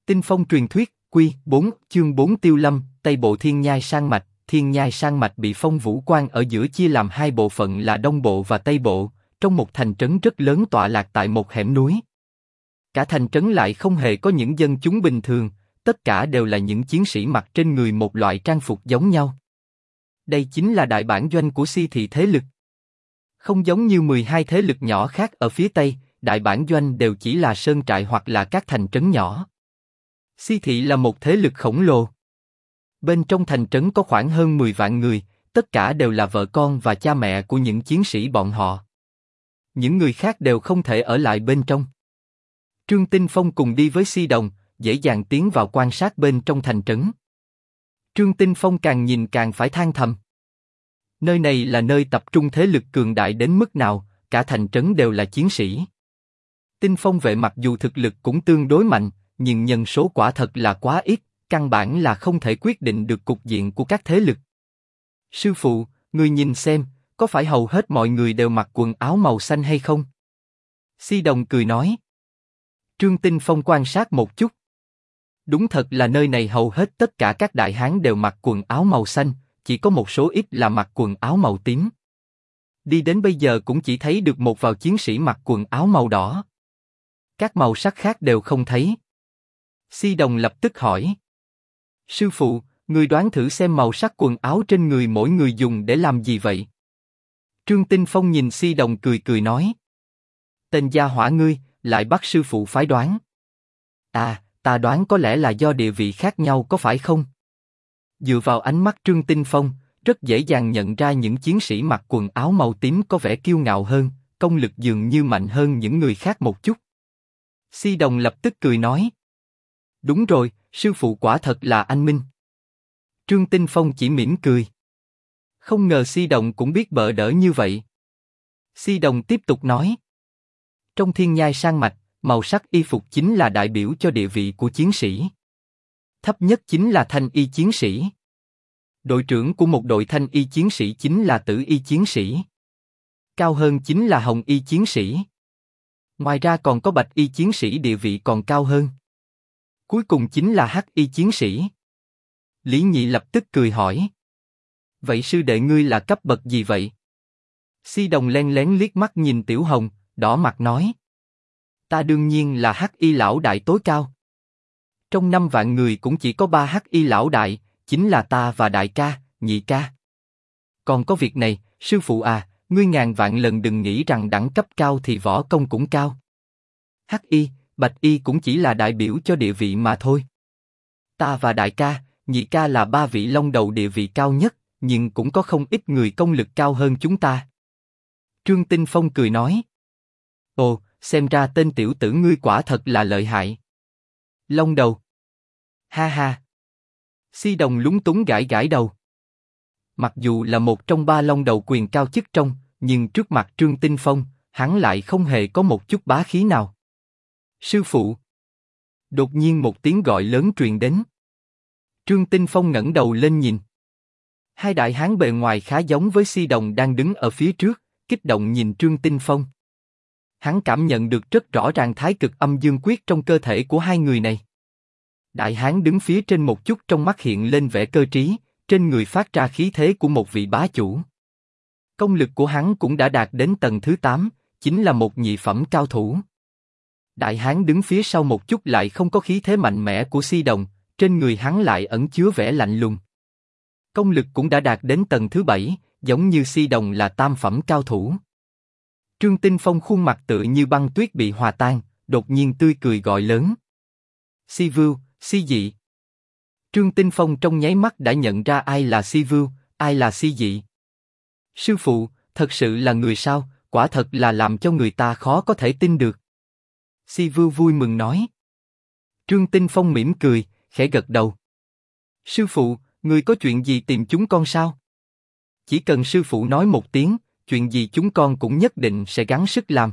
Tinh phong truyền thuyết, Quy 4, chương 4 Tiêu Lâm, Tây Bộ Thiên Nhai Sang Mạch. Thiên Nhai Sang Mạch bị Phong Vũ Quan ở giữa chia làm hai bộ phận là Đông Bộ và Tây Bộ, trong một thành trấn rất lớn tọa lạc tại một hẻm núi. Cả thành trấn lại không hề có những dân chúng bình thường, tất cả đều là những chiến sĩ mặc trên người một loại trang phục giống nhau. Đây chính là đại bản doanh của Si thị thế lực. Không giống như 12 thế lực nhỏ khác ở phía Tây, đại bản doanh đều chỉ là sơn trại hoặc là các thành trấn nhỏ. Si thị là một thế lực khổng lồ. Bên trong thành trấn có khoảng hơn 10 vạn người, tất cả đều là vợ con và cha mẹ của những chiến sĩ bọn họ. Những người khác đều không thể ở lại bên trong. Trương Tinh Phong cùng đi với Si Đồng, dễ dàng tiến vào quan sát bên trong thành trấn. Trương Tinh Phong càng nhìn càng phải than thầm. Nơi này là nơi tập trung thế lực cường đại đến mức nào, cả thành trấn đều là chiến sĩ. Tinh Phong vệ mặc dù thực lực cũng tương đối mạnh, nhưng nhân số quả thật là quá ít, căn bản là không thể quyết định được cục diện của các thế lực. Sư phụ, ngươi nhìn xem, có phải hầu hết mọi người đều mặc quần áo màu xanh hay không? Si Đồng cười nói. Trương Tinh Phong quan sát một chút. Đúng thật là nơi này hầu hết tất cả các đại hán đều mặc quần áo màu xanh, chỉ có một số ít là mặc quần áo màu tím. Đi đến bây giờ cũng chỉ thấy được một vài chiến sĩ mặc quần áo màu đỏ. Các màu sắc khác đều không thấy. Si Đồng lập tức hỏi. Sư phụ, người đoán thử xem màu sắc quần áo trên người mỗi người dùng để làm gì vậy? Trương Tinh Phong nhìn Si Đồng cười cười nói. Tên gia hỏa ngươi, lại bắt sư phụ phái đoán. À, ta đoán có lẽ là do địa vị khác nhau có phải không? Dựa vào ánh mắt Trương Tinh Phong, rất dễ dàng nhận ra những chiến sĩ mặc quần áo màu tím có vẻ kiêu ngạo hơn, công lực dường như mạnh hơn những người khác một chút. Si Đồng lập tức cười nói. Đúng rồi, sư phụ quả thật là anh minh. Trương Tinh Phong chỉ mỉm cười. Không ngờ Si Đồng cũng biết bợ đỡ như vậy. Si Đồng tiếp tục nói. Trong Thiên Nhai Sang Mạch, màu sắc y phục chính là đại biểu cho địa vị của chiến sĩ. Thấp nhất chính là thanh y chiến sĩ. Đội trưởng của một đội thanh y chiến sĩ chính là tử y chiến sĩ. Cao hơn chính là hồng y chiến sĩ. Ngoài ra còn có bạch y chiến sĩ địa vị còn cao hơn. Cuối cùng chính là hắc y chiến sĩ. Lý Nhị lập tức cười hỏi. Vậy sư đệ ngươi là cấp bậc gì vậy? Si Đồng len lén liếc mắt nhìn Tiểu Hồng, đỏ mặt nói. Ta đương nhiên là hắc y lão đại tối cao. Trong 5 vạn người cũng chỉ có 3 hắc y lão đại, chính là ta và đại ca, nhị ca. Còn có việc này, sư phụ à, ngươi ngàn vạn lần đừng nghĩ rằng đẳng cấp cao thì võ công cũng cao. Hắc y, bạch y cũng chỉ là đại biểu cho địa vị mà thôi. Ta và đại ca, nhị ca là 3 vị long đầu địa vị cao nhất, nhưng cũng có không ít người công lực cao hơn chúng ta. Trương Tinh Phong cười nói. Ồ, xem ra tên tiểu tử ngươi quả thật là lợi hại. Long đầu. Ha ha. Si Đồng lúng túng gãi gãi đầu. Mặc dù là một trong 3 long đầu quyền cao chức trong, nhưng trước mặt Trương Tinh Phong, hắn lại không hề có một chút bá khí nào. Sư phụ. Đột nhiên một tiếng gọi lớn truyền đến. Trương Tinh Phong ngẩng đầu lên nhìn. Hai đại hán bề ngoài khá giống với Si Đồng đang đứng ở phía trước, kích động nhìn Trương Tinh Phong. Hắn cảm nhận được rất rõ ràng thái cực âm dương quyết trong cơ thể của hai người này. Đại hán đứng phía trên một chút trong mắt hiện lên vẻ cơ trí, trên người phát ra khí thế của một vị bá chủ. Công lực của hắn cũng đã đạt đến tầng thứ 8, chính là một nhị phẩm cao thủ. Đại hán đứng phía sau một chút lại không có khí thế mạnh mẽ của Si Đồng, trên người hắn lại ẩn chứa vẻ lạnh lùng. Công lực cũng đã đạt đến tầng thứ 7, giống như Si Đồng là tam phẩm cao thủ. Trương Tinh Phong khuôn mặt tựa như băng tuyết bị hòa tan, đột nhiên tươi cười gọi lớn. Si Vưu, Si Dị. Trương Tinh Phong trong nháy mắt đã nhận ra ai là Si Vưu, ai là Si Dị. Sư phụ, thật sự là người sao, quả thật là làm cho người ta khó có thể tin được. Si Vưu vui mừng nói. Trương Tinh Phong mỉm cười, khẽ gật đầu. Sư phụ, người có chuyện gì tìm chúng con sao? Chỉ cần sư phụ nói một tiếng, chuyện gì chúng con cũng nhất định sẽ gắng sức làm.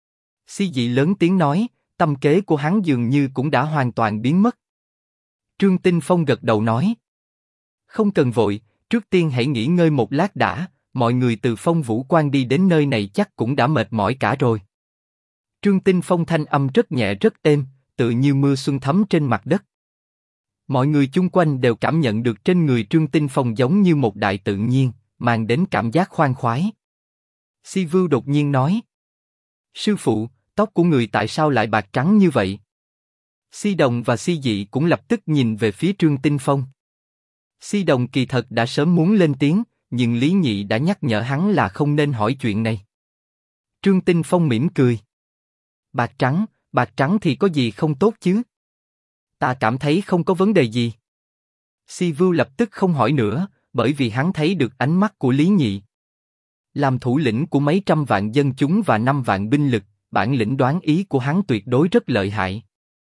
Si Dị lớn tiếng nói, tâm kế của hắn dường như cũng đã hoàn toàn biến mất. Trương Tinh Phong gật đầu nói. Không cần vội, trước tiên hãy nghỉ ngơi một lát đã, mọi người từ Phong Vũ Quan đi đến nơi này chắc cũng đã mệt mỏi cả rồi. Trương Tinh Phong thanh âm rất nhẹ rất êm, tựa như mưa xuân thấm trên mặt đất. Mọi người chung quanh đều cảm nhận được trên người Trương Tinh Phong giống như một đại tự nhiên, mang đến cảm giác khoan khoái. Si Vưu đột nhiên nói: Sư phụ, tóc của người tại sao lại bạc trắng như vậy? Si Đồng và Si Dị cũng lập tức nhìn về phía Trương Tinh Phong. Si Đồng kỳ thật đã sớm muốn lên tiếng, nhưng Lý Nhị đã nhắc nhở hắn là không nên hỏi chuyện này. Trương Tinh Phong mỉm cười: bạc trắng thì có gì không tốt chứ? Ta cảm thấy không có vấn đề gì. Si Vưu lập tức không hỏi nữa, bởi vì hắn thấy được ánh mắt của Lý Nhị. Làm thủ lĩnh của mấy trăm vạn dân chúng và 5 vạn binh lực, bản lĩnh đoán ý của hắn tuyệt đối rất lợi hại.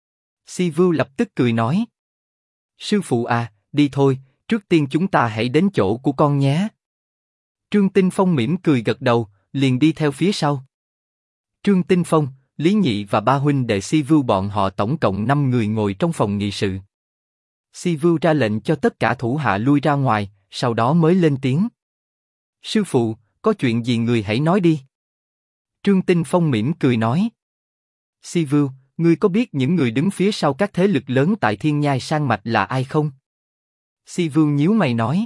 Si Vưu lập tức cười nói: Sư phụ à, đi thôi, trước tiên chúng ta hãy đến chỗ của con nhé. Trương Tinh Phong mỉm cười gật đầu, liền đi theo phía sau. Trương Tinh Phong, Lý Nhị và ba huynh đệ Si Vưu bọn họ tổng cộng 5 người ngồi trong phòng nghị sự. Si Vưu ra lệnh cho tất cả thủ hạ lui ra ngoài, sau đó mới lên tiếng: Sư phụ, có chuyện gì người hãy nói đi. Trương Tinh Phong mỉm cười nói: Si Vưu, ngươi có biết những người đứng phía sau các thế lực lớn tại Thiên Nhai Sang Mạch là ai không? Si Vưu nhíu mày nói: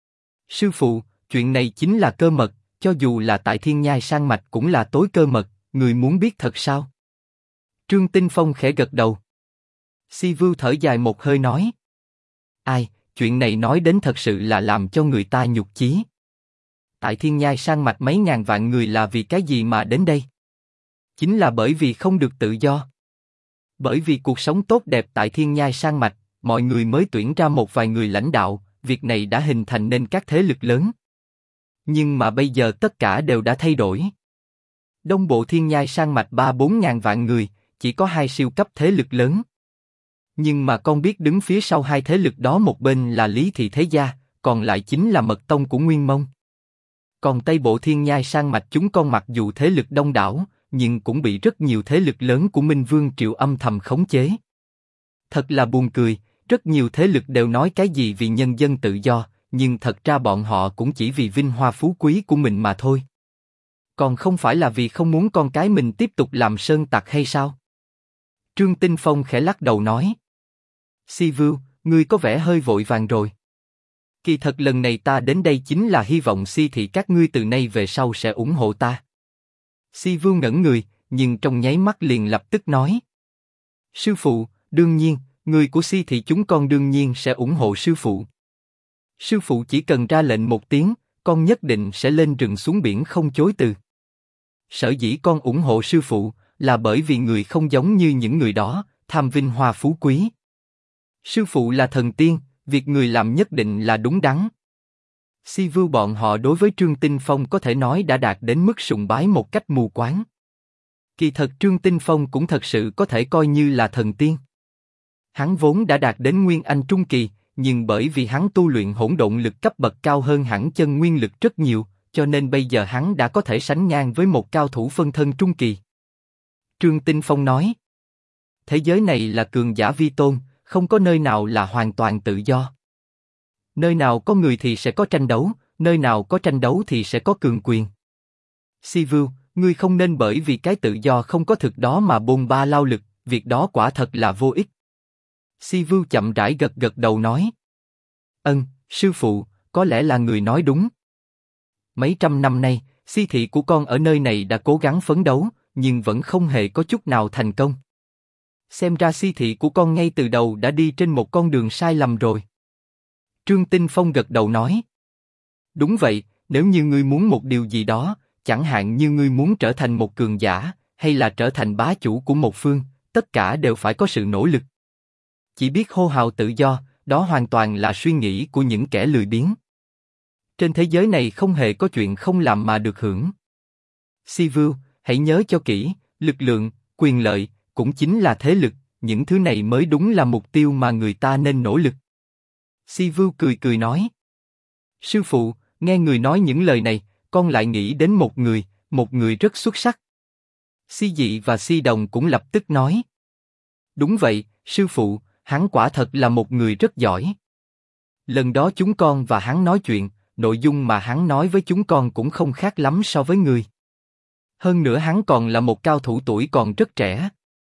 Sư phụ, chuyện này chính là cơ mật, cho dù là tại Thiên Nhai Sang Mạch cũng là tối cơ mật, người muốn biết thật sao? Trương Tinh Phong khẽ gật đầu. Si Vưu thở dài một hơi nói: Ai, chuyện này nói đến thật sự là làm cho người ta nhục chí. Tại Thiên Nhai Sang Mạch mấy ngàn vạn người là vì cái gì mà đến đây? Chính là bởi vì không được tự do. Bởi vì cuộc sống tốt đẹp tại Thiên Nhai Sang Mạch, mọi người mới tuyển ra một vài người lãnh đạo, việc này đã hình thành nên các thế lực lớn. Nhưng mà bây giờ tất cả đều đã thay đổi. Đông bộ Thiên Nhai Sang Mạch 3-4 ngàn vạn người, chỉ có 2 siêu cấp thế lực lớn. Nhưng mà con biết đứng phía sau hai thế lực đó, một bên là Lý Thị Thế Gia, còn lại chính là mật tông của Nguyên Mông. Còn Tây bộ Thiên Nhai Sang Mạch chúng con mặc dù thế lực đông đảo, nhưng cũng bị rất nhiều thế lực lớn của Minh Vương Triệu âm thầm khống chế. Thật là buồn cười, rất nhiều thế lực đều nói cái gì vì nhân dân tự do, nhưng thật ra bọn họ cũng chỉ vì vinh hoa phú quý của mình mà thôi. Còn không phải là vì không muốn con cái mình tiếp tục làm sơn tặc hay sao? Trương Tinh Phong khẽ lắc đầu nói: Si Vưu, ngươi có vẻ hơi vội vàng rồi. Kỳ thật lần này ta đến đây chính là hy vọng Si thị các ngươi từ nay về sau sẽ ủng hộ ta. Si Vưu ngẩn người, nhưng trong nháy mắt liền lập tức nói: Sư phụ, đương nhiên, người của Si thị chúng con đương nhiên sẽ ủng hộ sư phụ. Sư phụ chỉ cần ra lệnh một tiếng, con nhất định sẽ lên rừng xuống biển không chối từ. Sở dĩ con ủng hộ sư phụ, là bởi vì người không giống như những người đó, tham vinh hoa phú quý. Sư phụ là thần tiên, việc người làm nhất định là đúng đắn. Si Vưu bọn họ đối với Trương Tinh Phong có thể nói đã đạt đến mức sùng bái một cách mù quáng. Kỳ thật Trương Tinh Phong cũng thật sự có thể coi như là thần tiên. Hắn vốn đã đạt đến Nguyên Anh Trung Kỳ, nhưng bởi vì hắn tu luyện hỗn độn lực cấp bậc cao hơn hẳn chân nguyên lực rất nhiều, cho nên bây giờ hắn đã có thể sánh ngang với một cao thủ phân thân Trung Kỳ. Trương Tinh Phong nói: Thế giới này là cường giả vi tôn, không có nơi nào là hoàn toàn tự do. Nơi nào có người thì sẽ có tranh đấu, nơi nào có tranh đấu thì sẽ có cường quyền. Si Vưu, ngươi không nên bởi vì cái tự do không có thực đó mà bôn ba lao lực, việc đó quả thật là vô ích. Si Vưu chậm rãi gật gật đầu nói: Sư phụ, có lẽ là người nói đúng. Mấy trăm năm nay, Si thị của con ở nơi này đã cố gắng phấn đấu, nhưng vẫn không hề có chút nào thành công. Xem ra Si thị của con ngay từ đầu đã đi trên một con đường sai lầm rồi. Trương Tinh Phong gật đầu nói: Đúng vậy, nếu như ngươi muốn một điều gì đó, chẳng hạn như ngươi muốn trở thành một cường giả, hay là trở thành bá chủ của một phương, tất cả đều phải có sự nỗ lực. Chỉ biết hô hào tự do, đó hoàn toàn là suy nghĩ của những kẻ lười biếng. Trên thế giới này không hề có chuyện không làm mà được hưởng. Si Vưu, hãy nhớ cho kỹ, lực lượng, quyền lợi, cũng chính là thế lực, những thứ này mới đúng là mục tiêu mà người ta nên nỗ lực. Si Vưu cười cười nói: Sư phụ, nghe người nói những lời này, con lại nghĩ đến một người rất xuất sắc. Si Dị và Si Đồng cũng lập tức nói: Đúng vậy, sư phụ, hắn quả thật là một người rất giỏi. Lần đó chúng con và hắn nói chuyện, nội dung mà hắn nói với chúng con cũng không khác lắm so với người. Hơn nữa hắn còn là một cao thủ tuổi còn rất trẻ.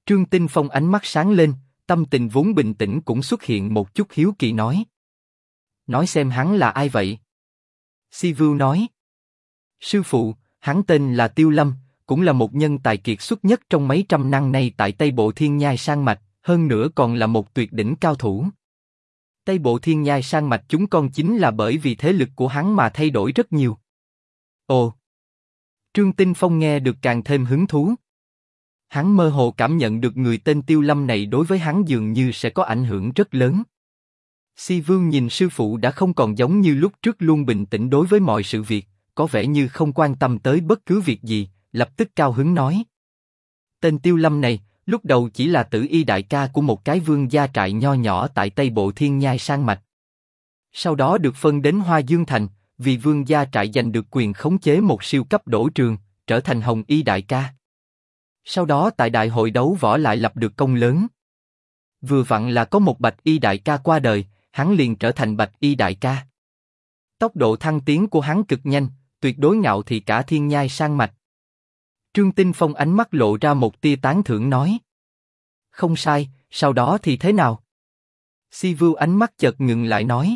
Trương Tinh Phong ánh mắt sáng lên, tâm tình vốn bình tĩnh cũng xuất hiện một chút hiếu kỳ nói. Nói xem hắn là ai vậy? Si Vưu nói. Sư phụ, hắn tên là Tiêu Lâm, cũng là một nhân tài kiệt xuất nhất trong mấy trăm năm nay tại Tây Bộ Thiên Nhai Sang Mạch, hơn nữa còn là một tuyệt đỉnh cao thủ. Tây Bộ Thiên Nhai Sang Mạch chúng con chính là bởi vì thế lực của hắn mà thay đổi rất nhiều. Ồ! Trương Tinh Phong nghe được càng thêm hứng thú. Hắn mơ hồ cảm nhận được người tên Tiêu Lâm này đối với hắn dường như sẽ có ảnh hưởng rất lớn. Si Vương nhìn sư phụ đã không còn giống như lúc trước luôn bình tĩnh đối với mọi sự việc, có vẻ như không quan tâm tới bất cứ việc gì, lập tức cao hứng nói. Tên Tiêu Lâm này, lúc đầu chỉ là tử y đại ca của một cái vương gia trại nho nhỏ tại Tây Bộ Thiên Nhai Sang Mạch. Sau đó được phân đến Hoa Dương Thành, vì vương gia trại giành được quyền khống chế một siêu cấp đổ trường, trở thành Hồng Y đại ca. Sau đó tại đại hội đấu võ lại lập được công lớn. Vừa vặn là có một Bạch Y đại ca qua đời, hắn liền trở thành Bạch Y đại ca. Tốc độ thăng tiến của hắn cực nhanh, tuyệt đối ngạo thị cả Thiên Nhai Sang Mạch. Trương Tinh Phong ánh mắt lộ ra một tia tán thưởng nói. Không sai, sau đó thì thế nào? Si Vưu ánh mắt chợt ngừng lại nói.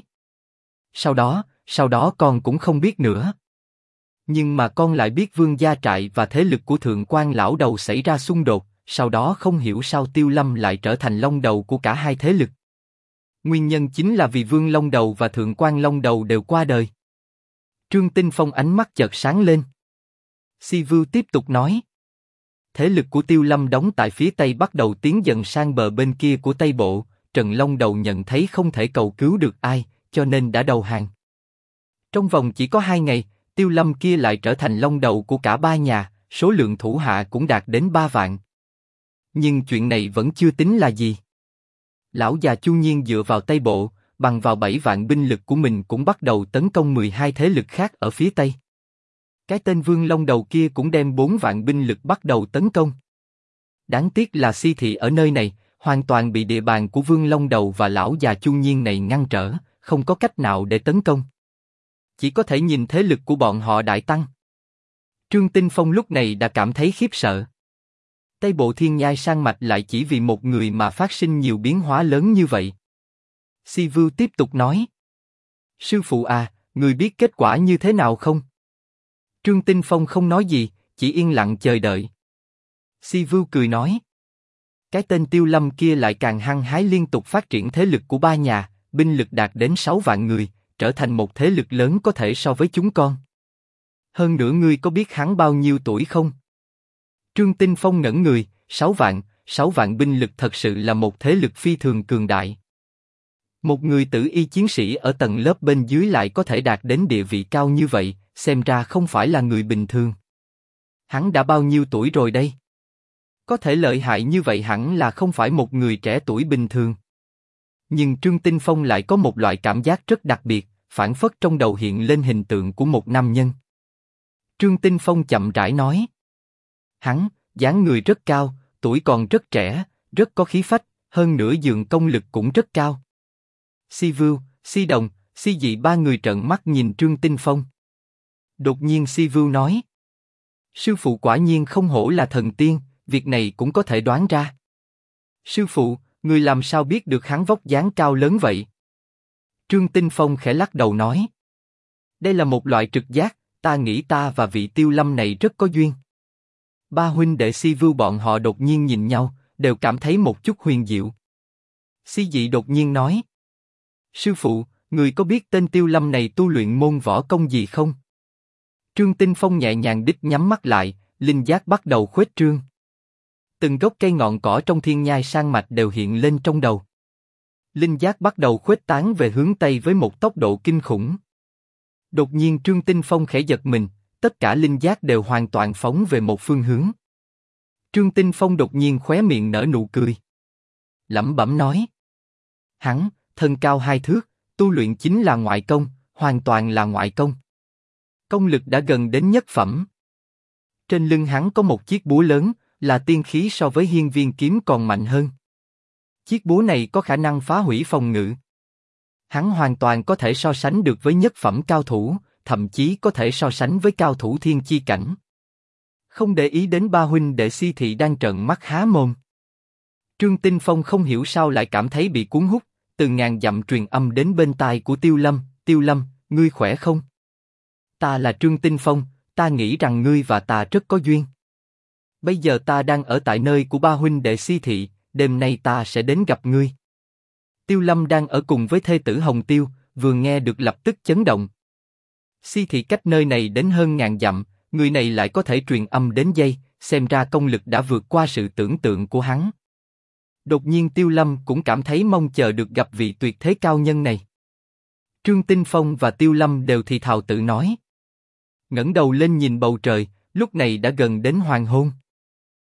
Sau đó con cũng không biết nữa. Nhưng mà con lại biết vương gia trại và thế lực của Thượng Quan lão đầu xảy ra xung đột, sau đó không hiểu sao Tiêu Lâm lại trở thành long đầu của cả hai thế lực. Nguyên nhân chính là vì Vương Long Đầu và Thượng Quan Long Đầu đều qua đời. Trương Tinh Phong ánh mắt chợt sáng lên. Si Vưu tiếp tục nói. Thế lực của Tiêu Lâm đóng tại phía Tây bắt đầu tiến dần sang bờ bên kia của Tây Bộ, Trần Long Đầu nhận thấy không thể cầu cứu được ai, cho nên đã đầu hàng. Trong vòng chỉ có 2 ngày, Tiêu Lâm kia lại trở thành Long Đầu của cả 3 nhà, số lượng thủ hạ cũng đạt đến 3 vạn. Nhưng chuyện này vẫn chưa tính là gì. Lão già Chu Nhiên dựa vào Tây Bộ, bằng vào 7 vạn binh lực của mình cũng bắt đầu tấn công 12 thế lực khác ở phía Tây. Cái tên Vương Long Đầu kia cũng đem 4 vạn binh lực bắt đầu tấn công. Đáng tiếc là Si Thị ở nơi này, hoàn toàn bị địa bàn của Vương Long Đầu và lão già Chu Nhiên này ngăn trở, không có cách nào để tấn công. Chỉ có thể nhìn thế lực của bọn họ đại tăng. Trương Tinh Phong lúc này đã cảm thấy khiếp sợ. Tây Bộ Thiên Nhai Sang Mạch lại chỉ vì một người mà phát sinh nhiều biến hóa lớn như vậy. Si Vưu tiếp tục nói. Sư phụ à, người biết kết quả như thế nào không? Trương Tinh Phong không nói gì, chỉ yên lặng chờ đợi. Si Vưu cười nói. Cái tên Tiêu Lâm kia lại càng hăng hái liên tục phát triển thế lực của 3 nhà, binh lực đạt đến 6 vạn người, trở thành một thế lực lớn có thể so với chúng con. Hơn nữa ngươi có biết hắn bao nhiêu tuổi không? Trương Tinh Phong ngẩn người, 6 vạn binh lực thật sự là một thế lực phi thường cường đại. Một người tử y chiến sĩ ở tầng lớp bên dưới lại có thể đạt đến địa vị cao như vậy, xem ra không phải là người bình thường. Hắn đã bao nhiêu tuổi rồi đây? Có thể lợi hại như vậy hẳn là không phải một người trẻ tuổi bình thường. Nhưng Trương Tinh Phong lại có một loại cảm giác rất đặc biệt, phảng phất trong đầu hiện lên hình tượng của một nam nhân. Trương Tinh Phong chậm rãi nói. Hắn, dáng người rất cao, tuổi còn rất trẻ, rất có khí phách, hơn nữa dường công lực cũng rất cao. Si Vưu, Si Đồng, Si Dị 3 người trợn mắt nhìn Trương Tinh Phong. Đột nhiên Si Vưu nói. Sư phụ quả nhiên không hổ là thần tiên, việc này cũng có thể đoán ra. Sư phụ, người làm sao biết được hắn vóc dáng cao lớn vậy? Trương Tinh Phong khẽ lắc đầu nói. Đây là một loại trực giác, ta nghĩ ta và vị Tiêu Lâm này rất có duyên. 3 huynh đệ Si Vưu bọn họ đột nhiên nhìn nhau, đều cảm thấy một chút huyền diệu. Si Dị đột nhiên nói. Sư phụ, người có biết tên Tiêu Lâm này tu luyện môn võ công gì không? Trương Tinh Phong nhẹ nhàng đích nhắm mắt lại, linh giác bắt đầu khuếch trương. Từng gốc cây ngọn cỏ trong Thiên Nhai Sang Mạch đều hiện lên trong đầu. Linh giác bắt đầu khuếch tán về hướng Tây với một tốc độ kinh khủng. Đột nhiên Trương Tinh Phong khẽ giật mình, tất cả linh giác đều hoàn toàn phóng về một phương hướng. Trương Tinh Phong đột nhiên khóe miệng nở nụ cười. Lẩm bẩm nói. Hắn, thân cao 2 thước, tu luyện chính là ngoại công, hoàn toàn là ngoại công. Công lực đã gần đến nhất phẩm. Trên lưng hắn có một chiếc búa lớn, là tiên khí so với hiên viên kiếm còn mạnh hơn. Chiếc búa này có khả năng phá hủy phòng ngự. Hắn hoàn toàn có thể so sánh được với nhất phẩm cao thủ, thậm chí có thể so sánh với cao thủ thiên chi cảnh. Không để ý đến 3 huynh đệ Si Thị đang trợn mắt há mồm. Trương Tinh Phong không hiểu sao lại cảm thấy bị cuốn hút, từ ngàn dặm truyền âm đến bên tai của Tiêu Lâm, ngươi khỏe không? Ta là Trương Tinh Phong, ta nghĩ rằng ngươi và ta rất có duyên. Bây giờ ta đang ở tại nơi của ba huynh đệ Si Thị, đêm nay ta sẽ đến gặp ngươi. Tiêu Lâm đang ở cùng với thê tử Hồng Tiêu, vừa nghe được lập tức chấn động. Si Thị cách nơi này đến hơn ngàn dặm, người này lại có thể truyền âm đến dây, xem ra công lực đã vượt qua sự tưởng tượng của hắn. Đột nhiên Tiêu Lâm cũng cảm thấy mong chờ được gặp vị tuyệt thế cao nhân này. Trương Tinh Phong và Tiêu Lâm đều thì thào tự nói. Ngẩng đầu lên nhìn bầu trời, lúc này đã gần đến hoàng hôn.